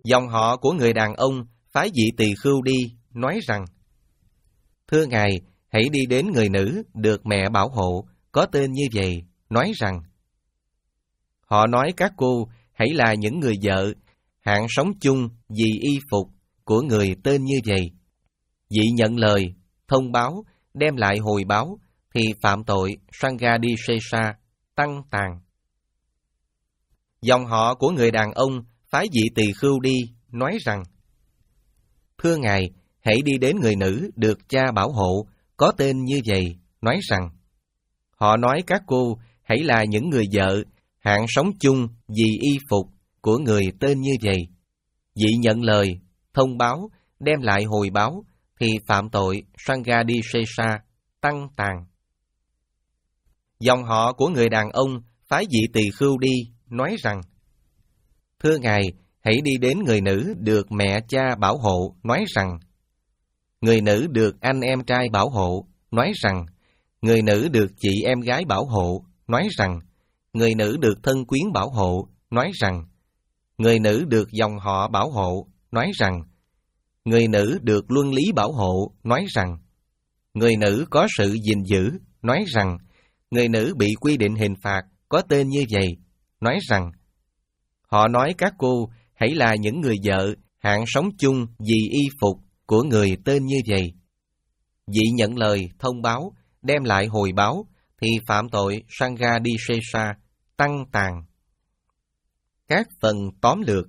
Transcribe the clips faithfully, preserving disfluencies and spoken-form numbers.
Dòng họ của người đàn ông phái vị Tỳ Khưu đi, nói rằng: Thưa Ngài, hãy đi đến người nữ được mẹ bảo hộ, có tên như vậy, nói rằng: Họ nói các cô hãy là những người vợ, hạng sống chung vì y phục của người tên như vậy. Vị nhận lời, thông báo, đem lại hồi báo, thì phạm tội Sanghadisesa, tăng tàn. Dòng họ của người đàn ông phái vị Tỳ Khưu đi, nói rằng: Thưa Ngài, hãy đi đến người nữ được cha bảo hộ, có tên như vậy, nói rằng: Họ nói các cô hãy là những người vợ, hạng sống chung vì y phục của người tên như vậy. Vị nhận lời, thông báo, đem lại hồi báo, thì phạm tội Sanghadisesa, tăng tàn. Dòng họ của người đàn ông phái vị Tỳ Khưu đi, nói rằng: Thưa Ngài, hãy đi đến người nữ được mẹ cha bảo hộ, nói rằng: Người nữ được anh em trai bảo hộ, nói rằng: Người nữ được chị em gái bảo hộ, nói rằng: Người nữ được thân quyến bảo hộ, nói rằng: Người nữ được dòng họ bảo hộ, nói rằng: Người nữ được luân lý bảo hộ, nói rằng: Người nữ có sự gìn giữ, nói rằng: Người nữ bị quy định hình phạt, có tên như vậy, nói rằng: Họ nói các cô hãy là những người vợ, hạng sống chung vì y phục của người tên như vậy. Vị nhận lời, thông báo, đem lại hồi báo, thì phạm tội Sanghadisesa, tăng tàn. Các phần tóm lược.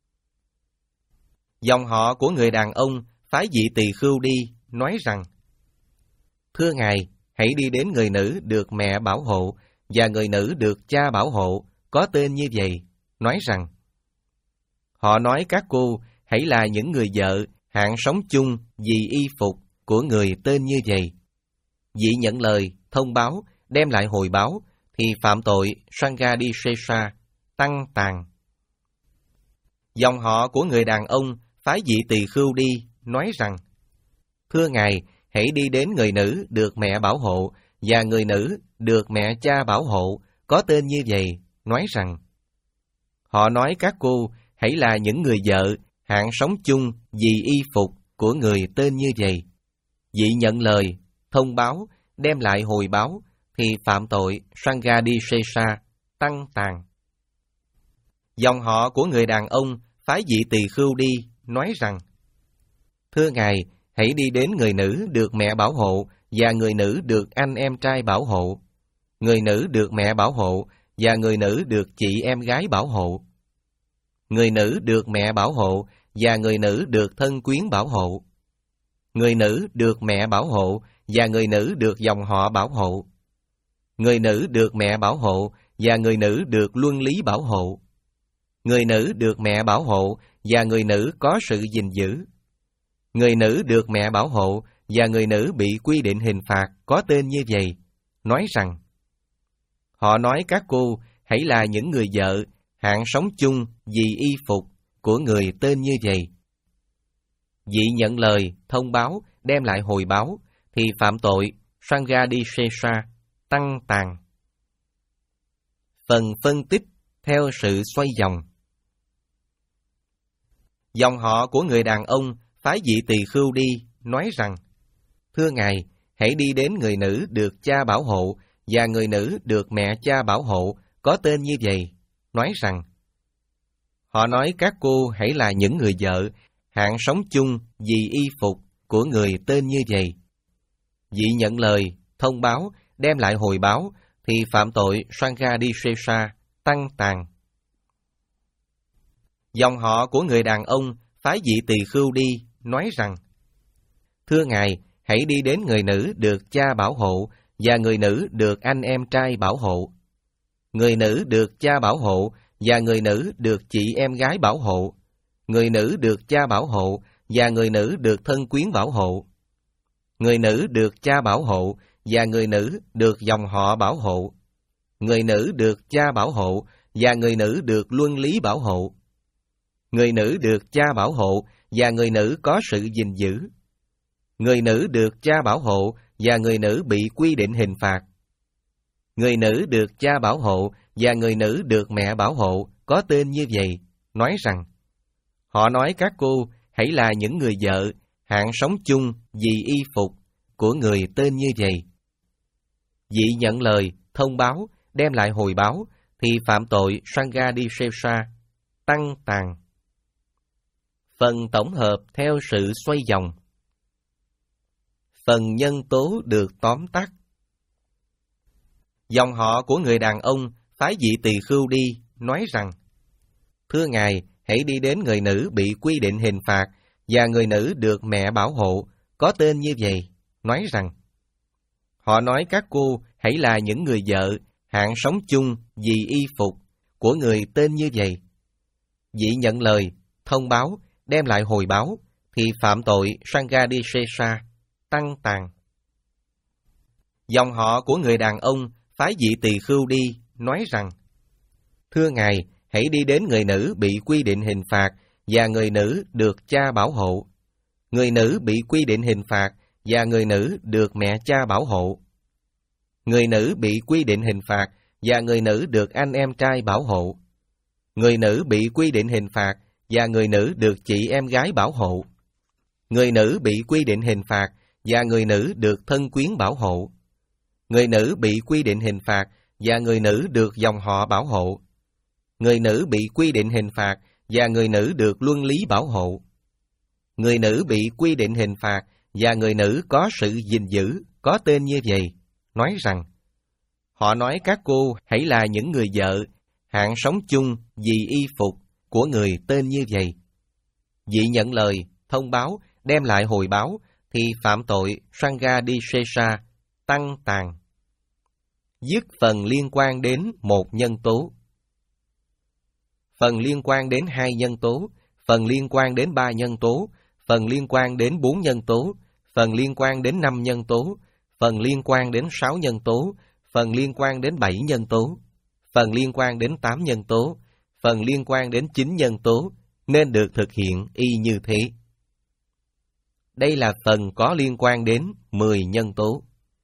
Dòng họ của người đàn ông phái vị Tỳ Khưu đi, nói rằng: Thưa Ngài, hãy đi đến người nữ được mẹ bảo hộ và người nữ được cha bảo hộ, có tên như vậy, nói rằng: Họ nói các cô hãy là những người vợ, hạng sống chung vì y phục của người tên như vậy. Vị nhận lời, thông báo, đem lại hồi báo, thì phạm tội Sanghadisesa, tăng tàn. Dòng họ của người đàn ông phái vị Tỳ Khưu đi, nói rằng: Thưa Ngài, hãy đi đến người nữ được mẹ bảo hộ và người nữ được mẹ cha bảo hộ, có tên như vậy, nói rằng: Họ nói các cô hãy là những người vợ, hạng sống chung vì y phục của người tên như vậy. Vị nhận lời, thông báo, đem lại hồi báo, thì phạm tội Sanghadisesa, tăng tàn. Dòng họ của người đàn ông phái vị Tỳ Khưu đi, nói rằng: Thưa Ngài, hãy đi đến người nữ được mẹ bảo hộ và người nữ được anh em trai bảo hộ, người nữ được mẹ bảo hộ và người nữ được chị em gái bảo hộ, người nữ được mẹ bảo hộ và người nữ được thân quyến bảo hộ, người nữ được mẹ bảo hộ và người nữ được dòng họ bảo hộ, người nữ được mẹ bảo hộ và người nữ được luân lý bảo hộ, người nữ được mẹ bảo hộ và người nữ có sự gìn giữ, người nữ được mẹ bảo hộ và người nữ bị quy định hình phạt, có tên như vậy, nói rằng: Họ nói các cô hãy là những người vợ, hạng sống chung vì y phục của người tên như vậy. Vị nhận lời, thông báo, đem lại hồi báo, thì phạm tội Sanghadisesa, tăng tàn. Phần phân tích theo sự xoay vòng. Dòng họ của người đàn ông phái vị Tỳ Khưu đi, nói rằng: Thưa Ngài, hãy đi đến người nữ được cha bảo hộ và người nữ được mẹ cha bảo hộ, có tên như vậy, nói rằng: Họ nói các cô hãy là những người vợ, hạng sống chung vì y phục của người tên như vậy. Vị nhận lời, thông báo, đem lại hồi báo, thì phạm tội Sanghadisesa, tăng tàn. Dòng họ của người đàn ông phái vị Tỳ Khưu đi, nói rằng: Thưa Ngài, hãy đi đến người nữ được cha bảo hộ và người nữ được anh em trai bảo hộ, người nữ được cha bảo hộ và người nữ được chị em gái bảo hộ, người nữ được cha bảo hộ và người nữ được thân quyến bảo hộ, người nữ được cha bảo hộ và người nữ được dòng họ bảo hộ, người nữ được cha bảo hộ và người nữ được luân lý bảo hộ, người nữ được cha bảo hộ và người nữ có sự gìn giữ, người nữ được cha bảo hộ và người nữ bị quy định hình phạt, người nữ được cha bảo hộ và người nữ được mẹ bảo hộ, có tên như vậy, nói rằng: Họ nói các cô hãy là những người vợ, hạng sống chung vì y phục của người tên như vậy. Vị nhận lời, thông báo, đem lại hồi báo, thì phạm tội Sanghadisesa, tăng tàn. Phần tổng hợp theo sự xoay vòng. Phần nhân tố được tóm tắt. Dòng họ của người đàn ông phái vị tỳ khưu đi, nói rằng: Thưa Ngài, hãy đi đến người nữ bị quy định hình phạt và người nữ được mẹ bảo hộ, có tên như vậy, nói rằng: Họ nói các cô hãy là những người vợ, hạng sống chung vì y phục của người tên như vậy. Vị nhận lời, thông báo, đem lại hồi báo, thì phạm tội Sanghadisesa, tăng tàn. Dòng họ của người đàn ông phái vị tỳ khưu đi, nói rằng: Thưa Ngài, hãy đi đến người nữ bị quy định hình phạt và người nữ được cha bảo hộ. Người nữ bị quy định hình phạt và người nữ được mẹ cha bảo hộ. Người nữ bị quy định hình phạt và người nữ được anh em trai bảo hộ. Người nữ bị quy định hình phạt và người nữ được chị em gái bảo hộ. Người nữ bị quy định hình phạt và người nữ được thân quyến bảo hộ. Người nữ bị quy định hình phạt và người nữ được dòng họ bảo hộ. Người nữ bị quy định hình phạt và người nữ được luân lý bảo hộ. Người nữ bị quy định hình phạt và người nữ có sự gìn giữ, có tên như vậy, nói rằng: Họ nói các cô hãy là những người vợ, hạng sống chung vì y phục của người tên như vậy. Vị nhận lời, thông báo, đem lại hồi báo, thì phạm tội Sanghadisesa, tăng tàn. Dứt phần liên quan đến một nhân tố. Phần liên quan đến hai nhân tố, phần liên quan đến ba nhân tố, phần liên quan đến bốn nhân tố, phần liên quan đến năm nhân tố, phần liên quan đến sáu nhân tố, phần liên quan đến bảy nhân tố, phần liên quan đến tám nhân tố, phần liên quan đến chín nhân tố, nên được thực hiện y như thế. Đây là phần có liên quan đến mười nhân tố.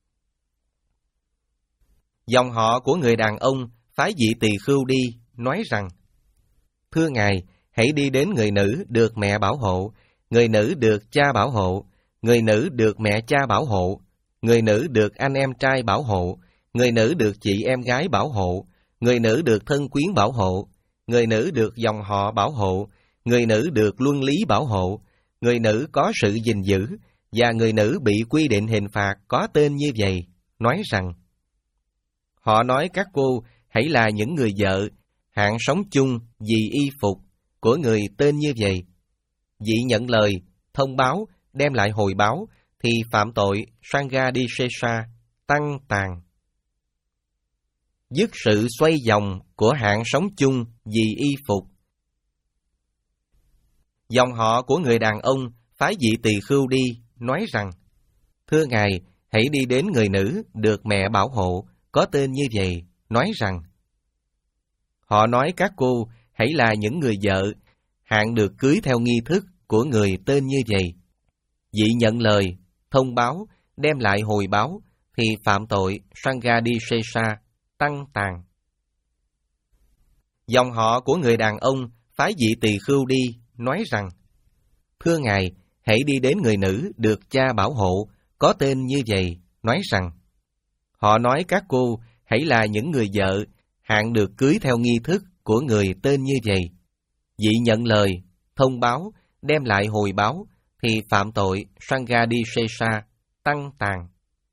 Dòng họ của người đàn ông phái vị tỳ khưu đi, nói rằng: Thưa Ngài, hãy đi đến người nữ được mẹ bảo hộ, người nữ được cha bảo hộ, người nữ được mẹ cha bảo hộ, người nữ được anh em trai bảo hộ, người nữ được chị em gái bảo hộ, người nữ được thân quyến bảo hộ, người nữ được dòng họ bảo hộ, người nữ được luân lý bảo hộ, người nữ có sự gìn giữ, và người nữ bị quy định hình phạt có tên như vậy, nói rằng: Họ nói các cô hãy là những người vợ, hạng sống chung vì y phục của người tên như vậy. Vị nhận lời, thông báo, đem lại hồi báo, thì phạm tội Sanghadisesa, tăng tàn. Dứt sự xoay vòng của hạng sống chung vì y phục. Dòng họ của người đàn ông phái vị tỳ khưu đi, nói rằng: Thưa Ngài, hãy đi đến người nữ được mẹ bảo hộ, có tên như vậy, nói rằng: Họ nói các cô hãy là những người vợ, hạng được cưới theo nghi thức của người tên như vậy. Vị nhận lời, thông báo, đem lại hồi báo, thì phạm tội Sanghadisesa, tăng tàn. Dòng họ của người đàn ông phái vị tỳ khưu đi, nói rằng: Thưa Ngài, hãy đi đến người nữ được cha bảo hộ, có tên như vậy, nói rằng: Họ nói các cô hãy là những người vợ, hạng được cưới theo nghi thức của người tên như vậy. Vị nhận lời, thông báo, đem lại hồi báo, thì phạm tội Sanghadisesa, tăng tàn.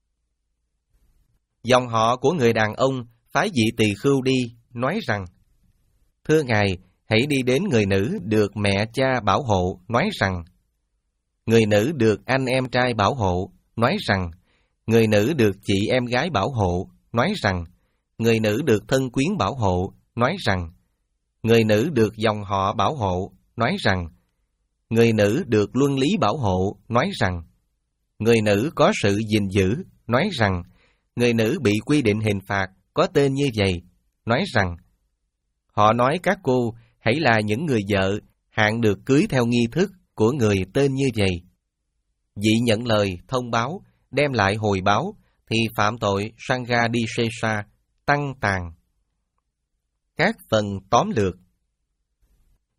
Dòng họ của người đàn ông phái vị tỳ khưu đi, nói rằng: Thưa Ngài, hãy đi đến người nữ được mẹ cha bảo hộ, nói rằng: Người nữ được anh em trai bảo hộ, nói rằng: Người nữ được chị em gái bảo hộ, nói rằng: Người nữ được thân quyến bảo hộ, nói rằng: Người nữ được dòng họ bảo hộ, nói rằng: Người nữ được luân lý bảo hộ, nói rằng: Người nữ có sự gìn giữ, nói rằng: Người nữ bị quy định hình phạt, có tên như vậy, nói rằng: Họ nói các cô hãy là những người vợ, hạng được cưới theo nghi thức của người tên như vậy. Vị nhận lời, thông báo, đem lại hồi báo, thì phạm tội Sanghadisesa, tăng tàn. Các phần tóm lược.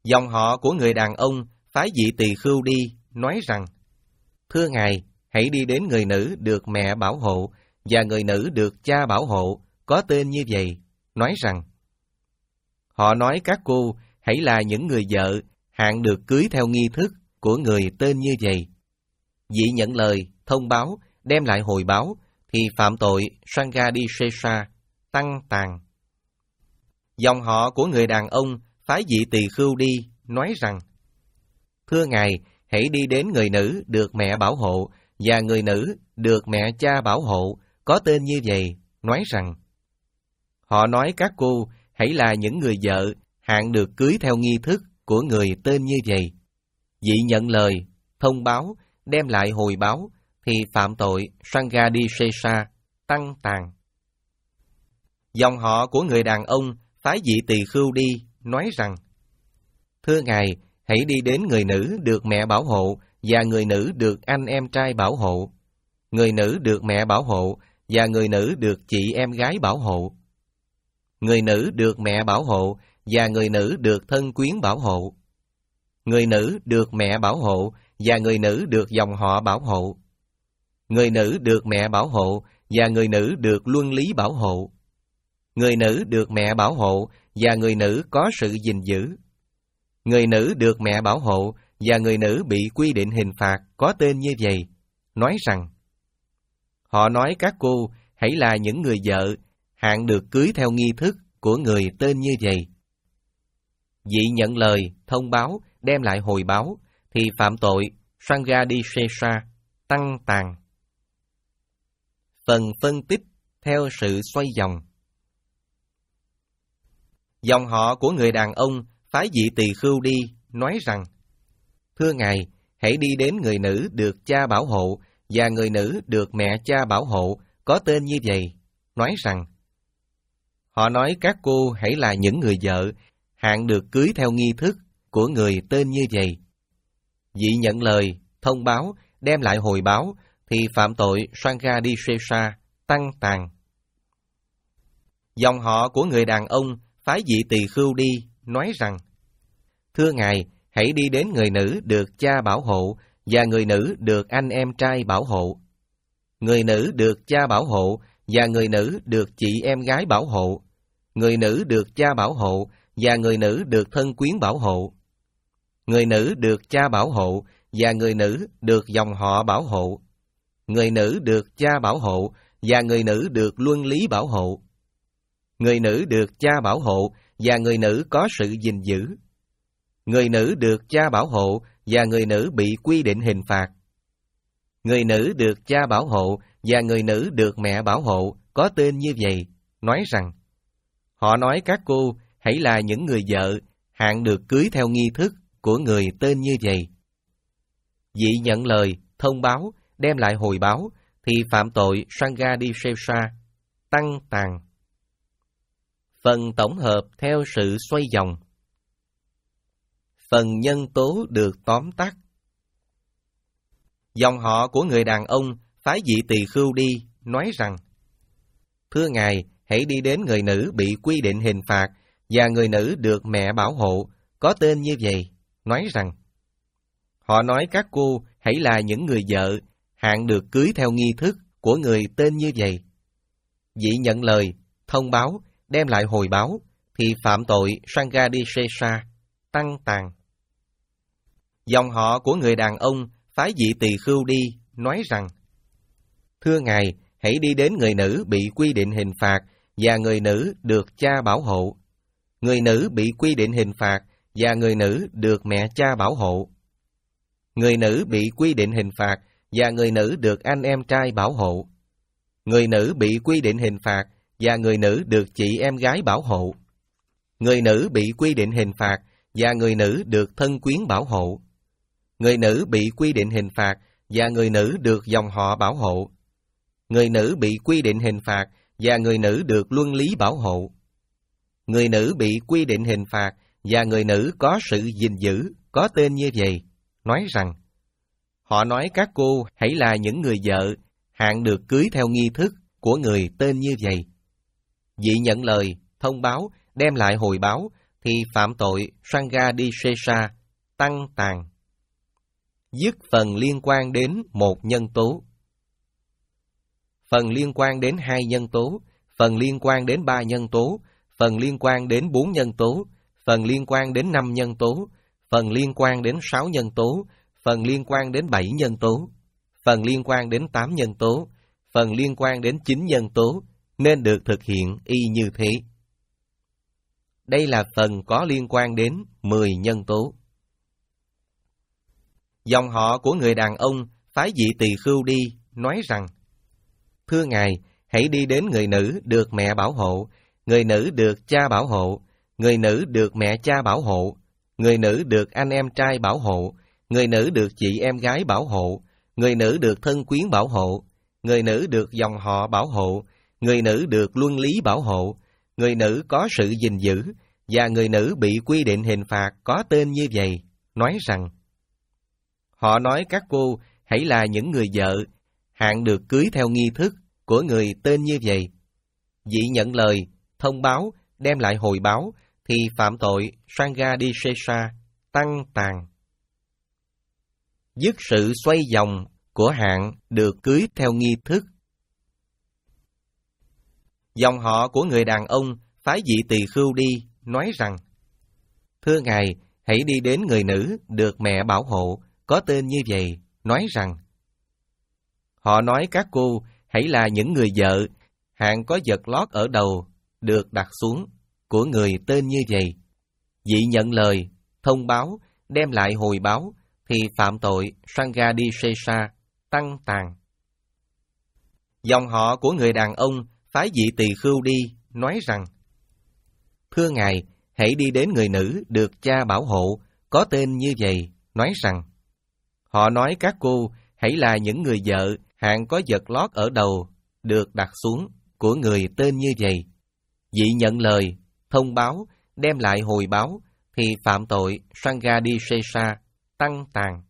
Dòng họ của người đàn ông phái vị tỳ khưu đi, nói rằng: Thưa Ngài, hãy đi đến người nữ được mẹ bảo hộ và người nữ được cha bảo hộ, có tên như vậy, nói rằng: Họ nói các cô hãy là những người vợ hạng được cưới theo nghi thức của người tên như vậy. Vị nhận lời, thông báo, đem lại hồi báo, thì phạm tội Sanghadisesa, tăng tàn. Dòng họ của người đàn ông phái vị tỳ khưu đi, nói rằng: Thưa Ngài, hãy đi đến người nữ được mẹ bảo hộ và người nữ được mẹ cha bảo hộ, có tên như vậy, nói rằng: Họ nói các cô hãy là những người vợ hạng được cưới theo nghi thức của người tên như vậy. Vị nhận lời, thông báo, đem lại hồi báo, thì phạm tội Sanghadisesa, tăng tàn. Dòng họ của người đàn ông phái vị tỳ khưu đi, nói rằng: Thưa Ngài, hãy đi đến người nữ được mẹ bảo hộ và người nữ được anh em trai bảo hộ, người nữ được mẹ bảo hộ và người nữ được chị em gái bảo hộ, người nữ được mẹ bảo hộ và người nữ được thân quyến bảo hộ, người nữ được mẹ bảo hộ và người nữ được dòng họ bảo hộ, người nữ được mẹ bảo hộ và người nữ được luân lý bảo hộ, người nữ được mẹ bảo hộ và người nữ có sự gìn giữ, người nữ được mẹ bảo hộ và người nữ bị quy định hình phạt có tên như vậy, nói rằng: Họ nói các cô hãy là những người vợ hạng được cưới theo nghi thức của người tên như vậy. Vị nhận lời, thông báo, đem lại hồi báo, thì phạm tội Sanghadisesa, tăng tàn. Phần phân tích theo sự xoay vòng. Dòng họ của người đàn ông phái vị tỳ khưu đi, nói rằng: Thưa Ngài, hãy đi đến người nữ được cha bảo hộ và người nữ được mẹ cha bảo hộ, có tên như vậy, nói rằng: Họ nói các cô hãy là những người vợ hạng được cưới theo nghi thức của người tên như vậy. Vị nhận lời, thông báo, đem lại hồi báo, thì phạm tội Sanghadisesa, tăng tàn. Dòng họ của người đàn ông phái vị tỳ khưu đi, nói rằng: Thưa Ngài, hãy đi đến người nữ được cha bảo hộ và người nữ được anh em trai bảo hộ, người nữ được cha bảo hộ và người nữ được chị em gái bảo hộ, người nữ được cha bảo hộ và người nữ được thân quyến bảo hộ, người nữ được cha bảo hộ và người nữ được dòng họ bảo hộ, người nữ được cha bảo hộ và người nữ được luân lý bảo hộ, người nữ được cha bảo hộ và người nữ có sự gìn giữ, người nữ được cha bảo hộ và người nữ bị quy định hình phạt, người nữ được cha bảo hộ và người nữ được mẹ bảo hộ, có tên như vậy, nói rằng: Họ nói các cô hãy là những người vợ hạng được cưới theo nghi thức của người tên như vậy. Vị nhận lời, thông báo, đem lại hồi báo, thì phạm tội Sanghadisesa, tăng tàn. Phần tổng hợp theo sự xoay vòng. Phần nhân tố được tóm tắt. Dòng họ của người đàn ông phái vị tỳ khưu đi, nói rằng: Thưa Ngài, hãy đi đến người nữ bị quy định hình phạt và người nữ được mẹ bảo hộ, có tên như vậy, nói rằng: Họ nói các cô hãy là những người vợ hạng được cưới theo nghi thức của người tên như vậy. Vị nhận lời, thông báo, đem lại hồi báo, thì phạm tội Sanghadisesa, tăng tàn. Dòng họ của người đàn ông phái vị tỳ khưu đi, nói rằng: Thưa Ngài, hãy đi đến người nữ bị quy định hình phạt và người nữ được cha bảo hộ, người nữ bị quy định hình phạt và người nữ được mẹ cha bảo hộ, người nữ bị quy định hình phạt và người nữ được anh em trai bảo hộ, người nữ bị quy định hình phạt và người nữ được chị em gái bảo hộ, người nữ bị quy định hình phạt và người nữ được thân quyến bảo hộ, người nữ bị quy định hình phạt và người nữ được dòng họ bảo hộ, người nữ bị quy định hình phạt và người nữ được luân lý bảo hộ, người nữ bị quy định hình phạt và người nữ có sự gìn giữ, có tên như vậy, nói rằng: Họ nói các cô hãy là những người vợ hạng được cưới theo nghi thức của người tên như vậy. Vị nhận lời, thông báo, đem lại hồi báo, thì phạm tội Sanghadisesa, tăng tàn. Dứt phần liên quan đến một nhân tố. Phần liên quan đến hai nhân tố, phần liên quan đến ba nhân tố, phần liên quan đến bốn nhân tố, phần liên quan đến năm nhân tố, phần liên quan đến sáu nhân tố, phần liên quan đến bảy nhân tố, phần liên quan đến tám nhân tố, phần liên quan đến chín nhân tố, nên được thực hiện y như thế. Đây là phần có liên quan đến mười nhân tố. Dòng họ của người đàn ông phái vị tỳ khưu đi, nói rằng: Thưa Ngài, hãy đi đến người nữ được mẹ bảo hộ, người nữ được cha bảo hộ, người nữ được mẹ cha bảo hộ, người nữ được anh em trai bảo hộ, người nữ được chị em gái bảo hộ, người nữ được thân quyến bảo hộ, người nữ được dòng họ bảo hộ, người nữ được luân lý bảo hộ, người nữ có sự gìn giữ, và người nữ bị quy định hình phạt có tên như vậy, nói rằng: Họ nói các cô hãy là những người vợ, hạn được cưới theo nghi thức của người tên như vậy. Vị nhận lời, thông báo, đem lại hồi báo, thì phạm tội Sanghadisesa, tăng tàn. Dứt sự xoay vòng của hạn được cưới theo nghi thức. Dòng họ của người đàn ông phái vị tỳ khưu đi, nói rằng: Thưa Ngài, hãy đi đến người nữ được mẹ bảo hộ, có tên như vậy, nói rằng: Họ nói các cô hãy là những người vợ, hạn có vật lót ở đầu, được đặt xuống, của người tên như vậy. Vị nhận lời, thông báo, đem lại hồi báo, thì phạm tội Sanghadisesa, tăng tàn. Dòng họ của người đàn ông phái vị tỳ khưu đi, nói rằng: Thưa Ngài, hãy đi đến người nữ được cha bảo hộ, có tên như vậy, nói rằng: Họ nói các cô hãy là những người vợ, hạn có vật lót ở đầu, được đặt xuống, của người tên như vậy. Vị nhận lời, thông báo, đem lại hồi báo, thì phạm tội Sanghadisesa, tăng tàn.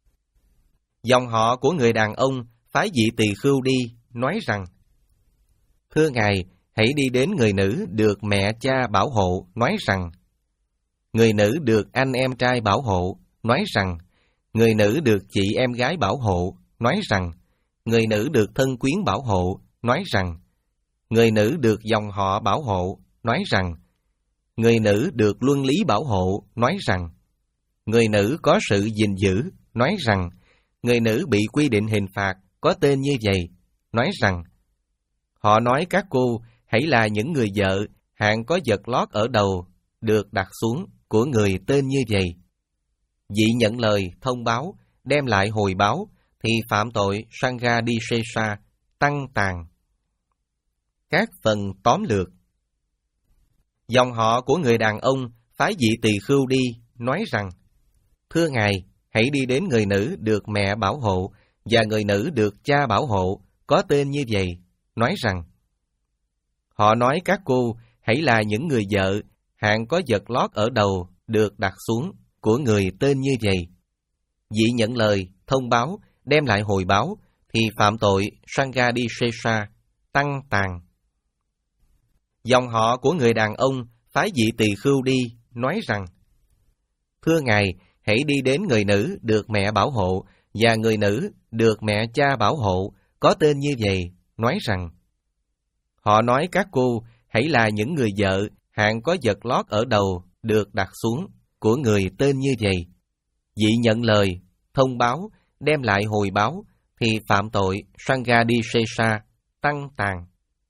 Dòng họ của người đàn ông phái vị tỳ khưu đi, nói rằng: Thưa Ngài, hãy đi đến người nữ được mẹ cha bảo hộ, nói rằng: Người nữ được anh em trai bảo hộ, nói rằng: Người nữ được chị em gái bảo hộ, nói rằng: Người nữ được thân quyến bảo hộ, nói rằng: Người nữ được dòng họ bảo hộ, nói rằng: Người nữ được luân lý bảo hộ, nói rằng: Người nữ có sự gìn giữ, nói rằng: Người nữ bị quy định hình phạt có tên như vậy, nói rằng: Họ nói các cô hãy là những người vợ, hạn có vật lót ở đầu, được đặt xuống, của người tên như vậy. Vị nhận lời, thông báo, đem lại hồi báo, thì phạm tội Sanghadisesa, tăng tàn. Các phần tóm lược. Dòng họ của người đàn ông phái vị tỳ khưu đi, nói rằng: Thưa Ngài, hãy đi đến người nữ được mẹ bảo hộ, và người nữ được cha bảo hộ, có tên như vậy, nói rằng: Họ nói các cô hãy là những người vợ, hạn có vật lót ở đầu, được đặt xuống, của người tên như vậy. Vị nhận lời, thông báo, đem lại hồi báo, thì phạm tội Sanghadisesa, tăng tàn. Dòng họ của người đàn ông phái vị tỳ khưu đi, nói rằng: Thưa Ngài, hãy đi đến người nữ được mẹ bảo hộ, và người nữ được mẹ cha bảo hộ, có tên như vậy, nói rằng: Họ nói các cô hãy là những người vợ, hạn có vật lót ở đầu, được đặt xuống, của người tên như vậy. Vị nhận lời, thông báo, đem lại hồi báo, thì phạm tội Sanghadisesa, tăng tàn.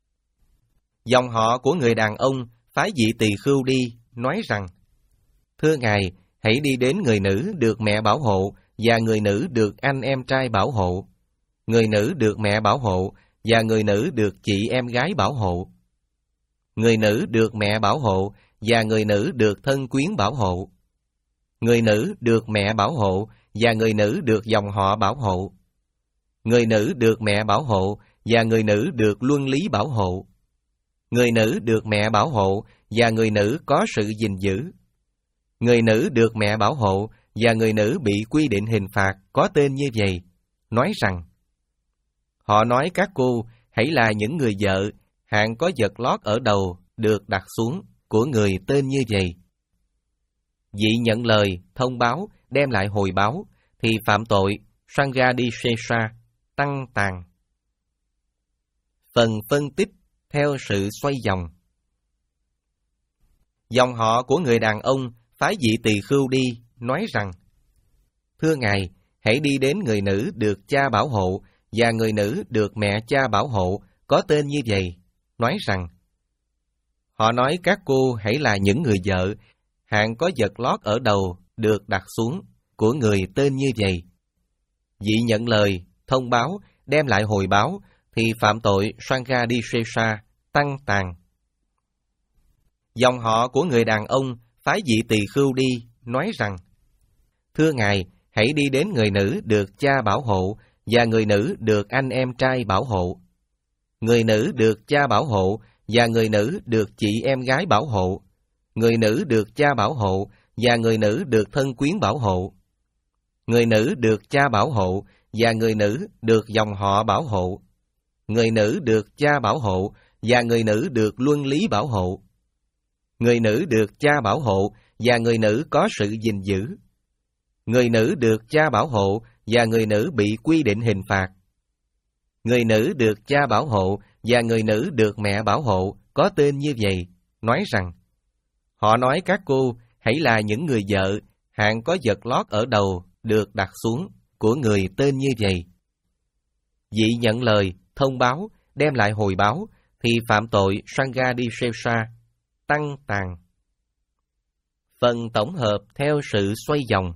Dòng họ của người đàn ông phái vị tỳ khưu đi, nói rằng: Thưa Ngài, hãy đi đến người nữ được mẹ bảo hộ, và người nữ được anh em trai bảo hộ, người nữ được mẹ bảo hộ, và người nữ được chị em gái bảo hộ, người nữ được mẹ bảo hộ, và người nữ được thân quyến bảo hộ, người nữ được mẹ bảo hộ, và người nữ được dòng họ bảo hộ, người nữ được mẹ bảo hộ, và người nữ được luân lý bảo hộ, người nữ được mẹ bảo hộ, và người nữ có sự gìn giữ, người nữ được mẹ bảo hộ, và người nữ bị quy định hình phạt có tên như vậy, nói rằng: Họ nói các cô hãy là những người vợ, hạn có vật lót ở đầu, được đặt xuống, của người tên như vậy. Dị nhận lời, thông báo, đem lại hồi báo, thì phạm tội Sanghadishesa, tăng tàn. Phần phân tích theo sự xoay vòng. Dòng họ của người đàn ông phái Dị Tỳ Khưu đi, nói rằng: Thưa Ngài, hãy đi đến người nữ được cha bảo hộ và người nữ được mẹ cha bảo hộ, có tên như vậy, nói rằng: Họ nói các cô hãy là những người vợ, hạng có vật lót ở đầu được đặt xuống, của người tên như vậy. Dị nhận lời, thông báo, đem lại hồi báo, thì phạm tội Sanghadishesa, tăng tàn. Dòng họ của người đàn ông phái Dị Tỳ Khưu đi, nói rằng: Thưa Ngài, hãy đi đến người nữ được cha bảo hộ và người nữ được anh em trai bảo hộ. Người nữ được cha bảo hộ và người nữ được chị em gái bảo hộ. Người nữ được cha bảo hộ và người nữ được thân quyến bảo hộ. Người nữ được cha bảo hộ và người nữ được dòng họ bảo hộ. Người nữ được cha bảo hộ và người nữ được luân lý bảo hộ. Người nữ được cha bảo hộ và người nữ có sự gìn giữ. Người nữ được cha bảo hộ và người nữ bị quy định hình phạt. Người nữ được cha bảo hộ và người nữ được mẹ bảo hộ, có tên như vậy, nói rằng: Họ nói các cô hãy là những người vợ, hạng có vật lót ở đầu được đặt xuống, của người tên như vậy. Dị nhận lời, thông báo, đem lại hồi báo, thì phạm tội Sanghadishesa, tăng tàn. Phần tổng hợp theo sự xoay vòng.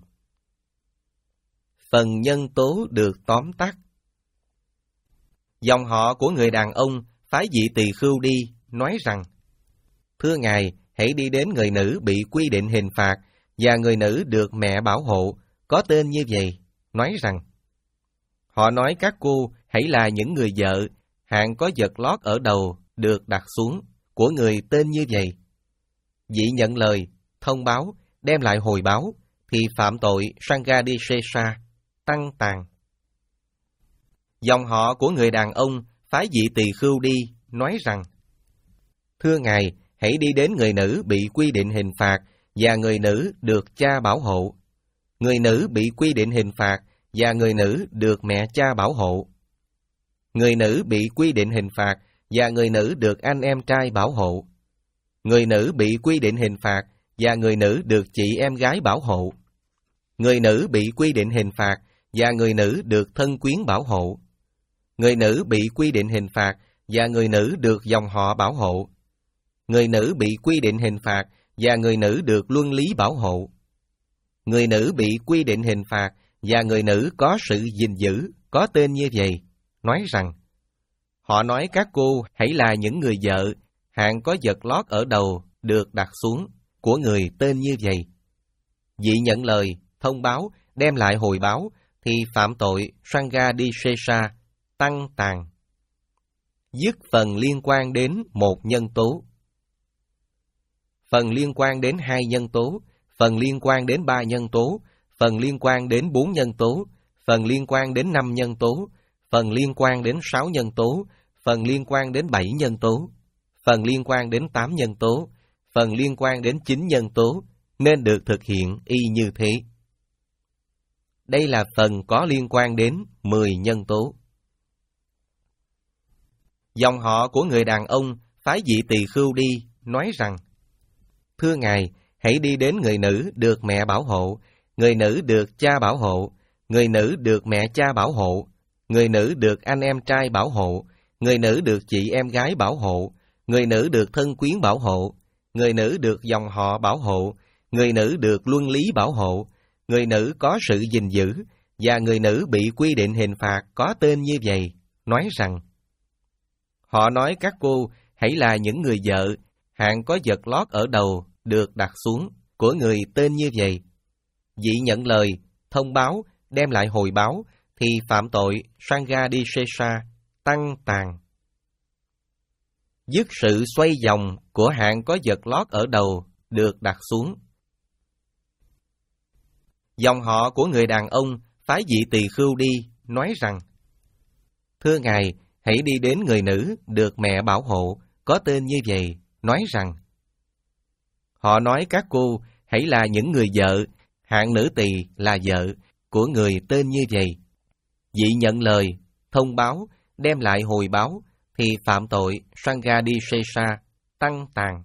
Phần nhân tố được tóm tắt. Dòng họ của người đàn ông phái Dị Tỳ Khưu đi, nói rằng: Thưa Ngài, hãy đi đến người nữ bị quy định hình phạt và người nữ được mẹ bảo hộ, có tên như vậy, nói rằng: Họ nói các cô hãy là những người vợ, hạng có vật lót ở đầu được đặt xuống, của người tên như vậy. Dị nhận lời, thông báo, đem lại hồi báo, thì phạm tội Sanghadishesa, tăng tàn. Dòng họ của người đàn ông phái Dị Tỳ Khưu đi, nói rằng: Thưa Ngài, hãy đi đến người nữ bị quy định hình phạt và người nữ được cha bảo hộ. Người nữ bị quy định hình phạt và người nữ được mẹ cha bảo hộ. Người nữ bị quy định hình phạt và người nữ được anh em trai bảo hộ. Người nữ bị quy định hình phạt và người nữ được chị em gái bảo hộ. Người nữ bị quy định hình phạt và người nữ được thân quyến bảo hộ. Người nữ bị quy định hình phạt và người nữ được dòng họ bảo hộ. Người nữ bị quy định hình phạt và người nữ được luân lý bảo hộ. Người nữ bị quy định hình phạt và người nữ có sự gìn giữ, có tên như vậy, nói rằng: Họ nói các cô hãy là những người vợ, hạng có vật lót ở đầu được đặt xuống, của người tên như vậy. Dị nhận lời, thông báo, đem lại hồi báo, thì phạm tội Sanghadishesa, tăng tàn. Dứt phần liên quan đến một nhân tố. Phần liên quan đến hai nhân tố, phần liên quan đến ba nhân tố, phần liên quan đến bốn nhân tố, phần liên quan đến năm nhân tố, phần liên quan đến sáu nhân tố, phần liên quan đến bảy nhân tố, phần liên quan đến tám nhân tố, phần liên quan đến chín nhân tố, nên được thực hiện y như thế. Đây là phần có liên quan đến mười nhân tố. Dòng họ của người đàn ông phái Dị Tỳ Khưu đi, nói rằng: Thưa Ngài, hãy đi đến người nữ được mẹ bảo hộ, người nữ được cha bảo hộ, người nữ được mẹ cha bảo hộ, người nữ được anh em trai bảo hộ, người nữ được chị em gái bảo hộ, người nữ được thân quyến bảo hộ, người nữ được dòng họ bảo hộ, người nữ được luân lý bảo hộ, người nữ có sự gìn giữ, và người nữ bị quy định hình phạt có tên như vậy, nói rằng: Họ nói các cô hãy là những người vợ, hạng có vật lót ở đầu được đặt xuống, của người tên như vậy. Dị nhận lời, thông báo, đem lại hồi báo, thì phạm tội Sanghadishesa, tăng tàn. Dứt sự xoay vòng của hạng có vật lót ở đầu được đặt xuống. Dòng họ của người đàn ông phái Dị Tỳ Khưu đi, nói rằng: Thưa Ngài, hãy đi đến người nữ được mẹ bảo hộ, có tên như vậy, nói rằng: Họ nói các cô hãy là những người vợ, hạng nữ tỳ là vợ của người tên như vậy. Dị nhận lời, thông báo, đem lại hồi báo, thì phạm tội Sanghadisesa, tăng tàn.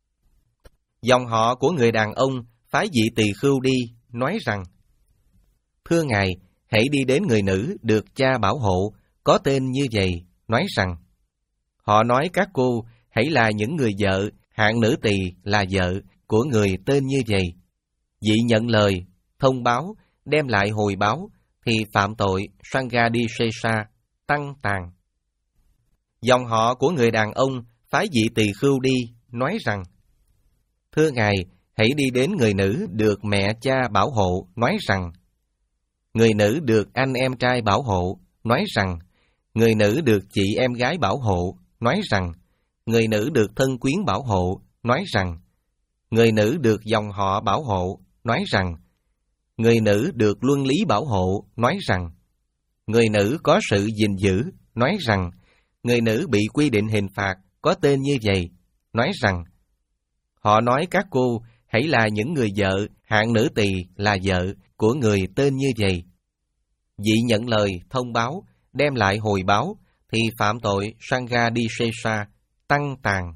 Dòng họ của người đàn ông phái dị tỳ khưu đi, nói rằng: Thưa Ngài, hãy đi đến người nữ được cha bảo hộ, có tên như vậy, nói rằng: Họ nói các cô, hãy là những người vợ, hạng nữ tỳ là vợ của người tên như vậy. Dị nhận lời, thông báo, đem lại hồi báo, thì phạm tội Sanghadisesa, tăng tàn. Dòng họ của người đàn ông phái dị tỳ khưu đi, nói rằng: Thưa Ngài, hãy đi đến người nữ được mẹ cha bảo hộ, nói rằng: Người nữ được anh em trai bảo hộ, nói rằng: Người nữ được chị em gái bảo hộ, nói rằng: Người nữ được thân quyến bảo hộ, nói rằng: Người nữ được dòng họ bảo hộ, nói rằng: Người nữ được luân lý bảo hộ, nói rằng: Người nữ có sự gìn giữ, nói rằng: Người nữ bị quy định hình phạt, có tên như vậy, nói rằng: Họ nói các cô, hãy là những người vợ, hạng nữ tỳ là vợ của người tên như vậy. Dị nhận lời, thông báo, đem lại hồi báo, thì phạm tội Sanghadisesa, tăng tàn.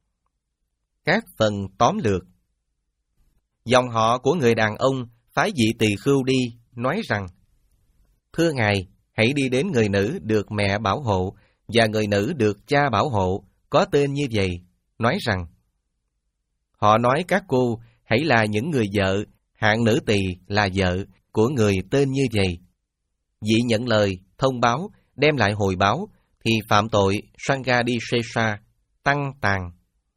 Các phần tóm lược. Dòng họ của người đàn ông phái dị tỳ khưu đi, nói rằng: Thưa Ngài, hãy đi đến người nữ được mẹ bảo hộ và người nữ được cha bảo hộ, có tên như vậy, nói rằng: Họ nói các cô, hãy là những người vợ, hạng nữ tỳ là vợ của người tên như vậy. Dị nhận lời, thông báo, đem lại hồi báo, thì phạm tội Sanghadisesa, tăng tàn.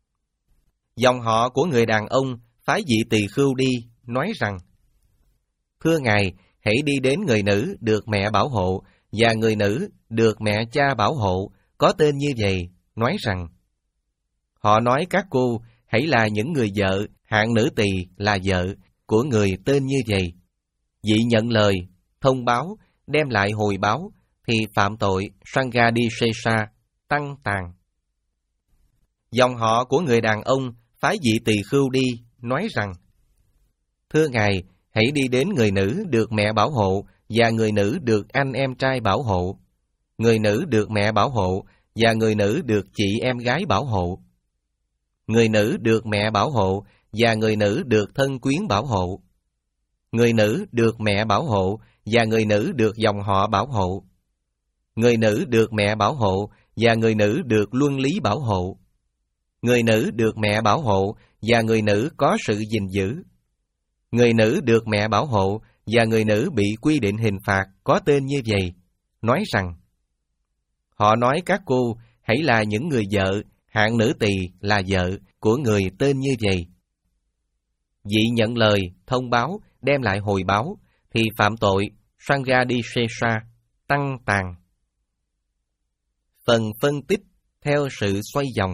Dòng họ của người đàn ông phái dị tỳ khưu đi, nói rằng: Thưa Ngài, hãy đi đến người nữ được mẹ bảo hộ và người nữ được mẹ cha bảo hộ, có tên như vậy, nói rằng: Họ nói các cô, hãy là những người vợ, hạng nữ tỳ là vợ của người tên như vậy. Dị nhận lời, thông báo, đem lại hồi báo, thì phạm tội Sanghadisesa, tăng tàn. Dòng họ của người đàn ông phái dị tỳ khưu đi, nói rằng: Thưa Ngài, hãy đi đến người nữ được mẹ bảo hộ và người nữ được anh em trai bảo hộ, người nữ được mẹ bảo hộ và người nữ được chị em gái bảo hộ, người nữ được mẹ bảo hộ và người nữ được thân quyến bảo hộ, người nữ được mẹ bảo hộ và người nữ được dòng họ bảo hộ, người nữ được mẹ bảo hộ và người nữ được luân lý bảo hộ, người nữ được mẹ bảo hộ và người nữ có sự gìn giữ, người nữ được mẹ bảo hộ và người nữ bị quy định hình phạt, có tên như vậy, nói rằng: Họ nói các cô, hãy là những người vợ, hạng nữ tỳ là vợ của người tên như vậy. Dị nhận lời, thông báo, đem lại hồi báo, thì phạm tội Sanghadisesa, tăng tàn. Phần phân tích theo sự xoay vòng.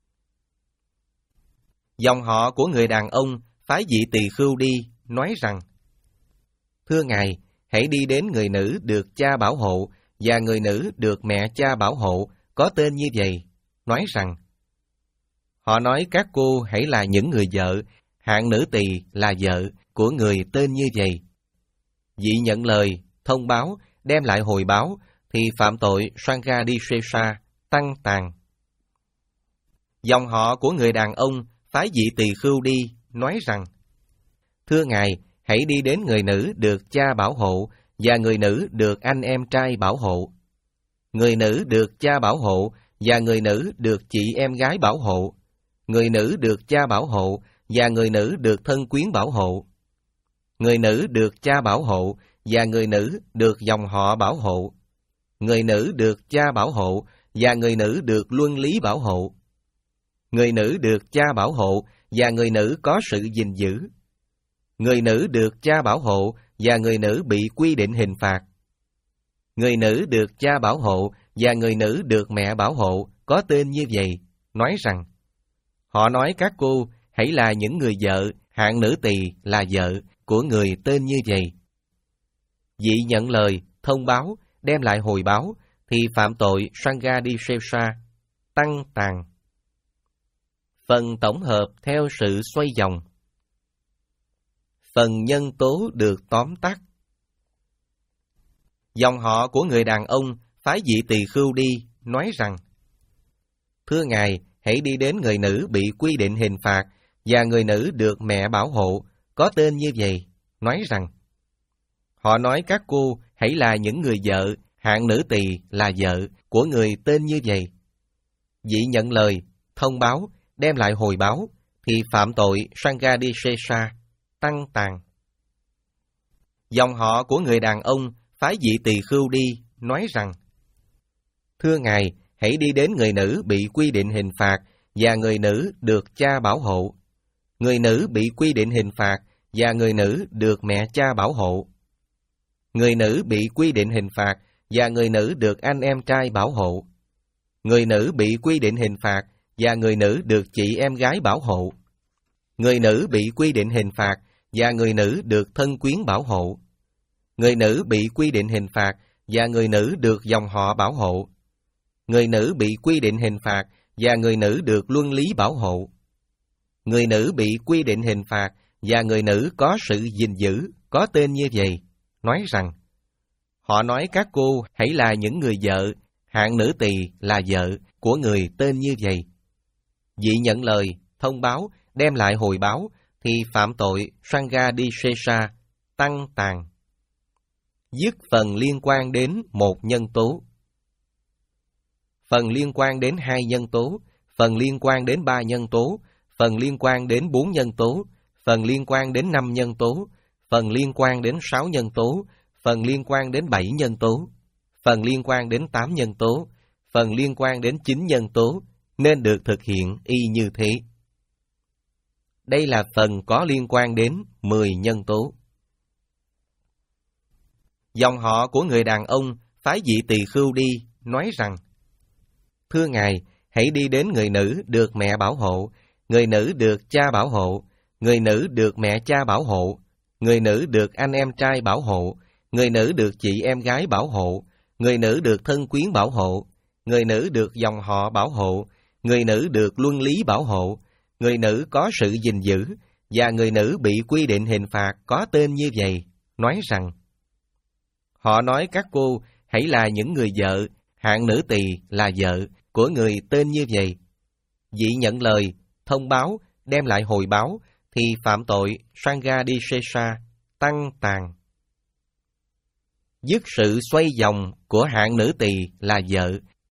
Dòng họ của người đàn ông phái dị tỳ khưu đi, nói rằng: Thưa Ngài, hãy đi đến người nữ được cha bảo hộ và người nữ được mẹ cha bảo hộ, có tên như vậy, nói rằng: Họ nói các cô, hãy là những người vợ, hạng nữ tỳ là vợ của người tên như vậy. Dị nhận lời, thông báo, đem lại hồi báo, thì phạm tội Sanghadisesa, tăng tàn. Dòng họ của người đàn ông phái dị tỳ khưu đi, nói rằng: Thưa Ngài, hãy đi đến người nữ được cha bảo hộ và người nữ được anh em trai bảo hộ, người nữ được cha bảo hộ và người nữ được chị em gái bảo hộ, người nữ được cha bảo hộ và người nữ được thân quyến bảo hộ, người nữ được cha bảo hộ và người nữ được dòng họ bảo hộ, người nữ được cha bảo hộ và người nữ được luân lý bảo hộ, người nữ được cha bảo hộ và người nữ có sự gìn giữ, người nữ được cha bảo hộ và người nữ bị quy định hình phạt, người nữ được cha bảo hộ và người nữ được mẹ bảo hộ, có tên như vậy, nói rằng: Họ nói các cô, hãy là những người vợ, hạng nữ tỳ là vợ của người tên như vậy. Dị nhận lời, thông báo, đem lại hồi báo, thì phạm tội Sanghadisesa, tăng tàn. Phần tổng hợp theo sự xoay vòng. Phần nhân tố được tóm tắt. Dòng họ của người đàn ông phái Vị Tỳ Khưu đi, nói rằng: Thưa Ngài, hãy đi đến người nữ bị quy định hình phạt và người nữ được mẹ bảo hộ, có tên như vậy, nói rằng: Họ nói các cô hãy là những người vợ, hạng nữ tỳ là vợ của người tên như vậy. Vị nhận lời, thông báo, đem lại hồi báo, thì phạm tội Sanghadisesa, tăng tàn. Dòng họ của người đàn ông phái Vị Tỳ Khưu đi, nói rằng: Thưa Ngài, hãy đi đến người nữ bị quy định hình phạt và người nữ được cha bảo hộ. Người nữ bị quy định hình phạt và người nữ được mẹ cha bảo hộ. Người nữ bị quy định hình phạt và người nữ được anh em trai bảo hộ. Người nữ bị quy định hình phạt và người nữ được chị em gái bảo hộ. Người nữ bị quy định hình phạt và người nữ được thân quyến bảo hộ. Người nữ bị quy định hình phạt và người nữ được dòng họ bảo hộ. Người nữ bị quy định hình phạt và người nữ được luân lý bảo hộ. Người nữ bị quy định hình phạt và người nữ có sự gìn giữ, có tên như vậy, nói rằng: Họ nói các cô hãy là những người vợ, hạng nữ tỳ là vợ của người tên như vậy. Vị nhận lời, thông báo, đem lại hồi báo, thì phạm tội Sanghadisesa, tăng tàn. Dứt phần liên quan đến một nhân tố. Phần liên quan đến hai nhân tố, phần liên quan đến ba nhân tố, phần liên quan đến bốn nhân tố, phần liên quan đến năm nhân tố, phần liên quan đến sáu nhân tố, phần liên quan đến bảy nhân tố, phần liên quan đến tám nhân tố, phần liên quan đến chín nhân tố, nên được thực hiện y như thế. Đây là phần có liên quan đến mười nhân tố. Dòng họ của người đàn ông phái Vị Tỳ Khưu đi, nói rằng: Thưa Ngài, hãy đi đến người nữ được mẹ bảo hộ, người nữ được cha bảo hộ, người nữ được mẹ cha bảo hộ, người nữ được anh em trai bảo hộ, người nữ được chị em gái bảo hộ, người nữ được thân quyến bảo hộ, người nữ được dòng họ bảo hộ, người nữ được luân lý bảo hộ, người nữ có sự gìn giữ, và người nữ bị quy định hình phạt có tên như vậy, nói rằng: Họ nói các cô hãy là những người vợ, hạng nữ tỳ là vợ của người tên như vậy. Vị nhận lời, thông báo, đem lại hồi báo, thì phạm tội Sanghadisesa, tăng tàn. Dứt sự xoay vòng của hạng nữ tỳ là vợ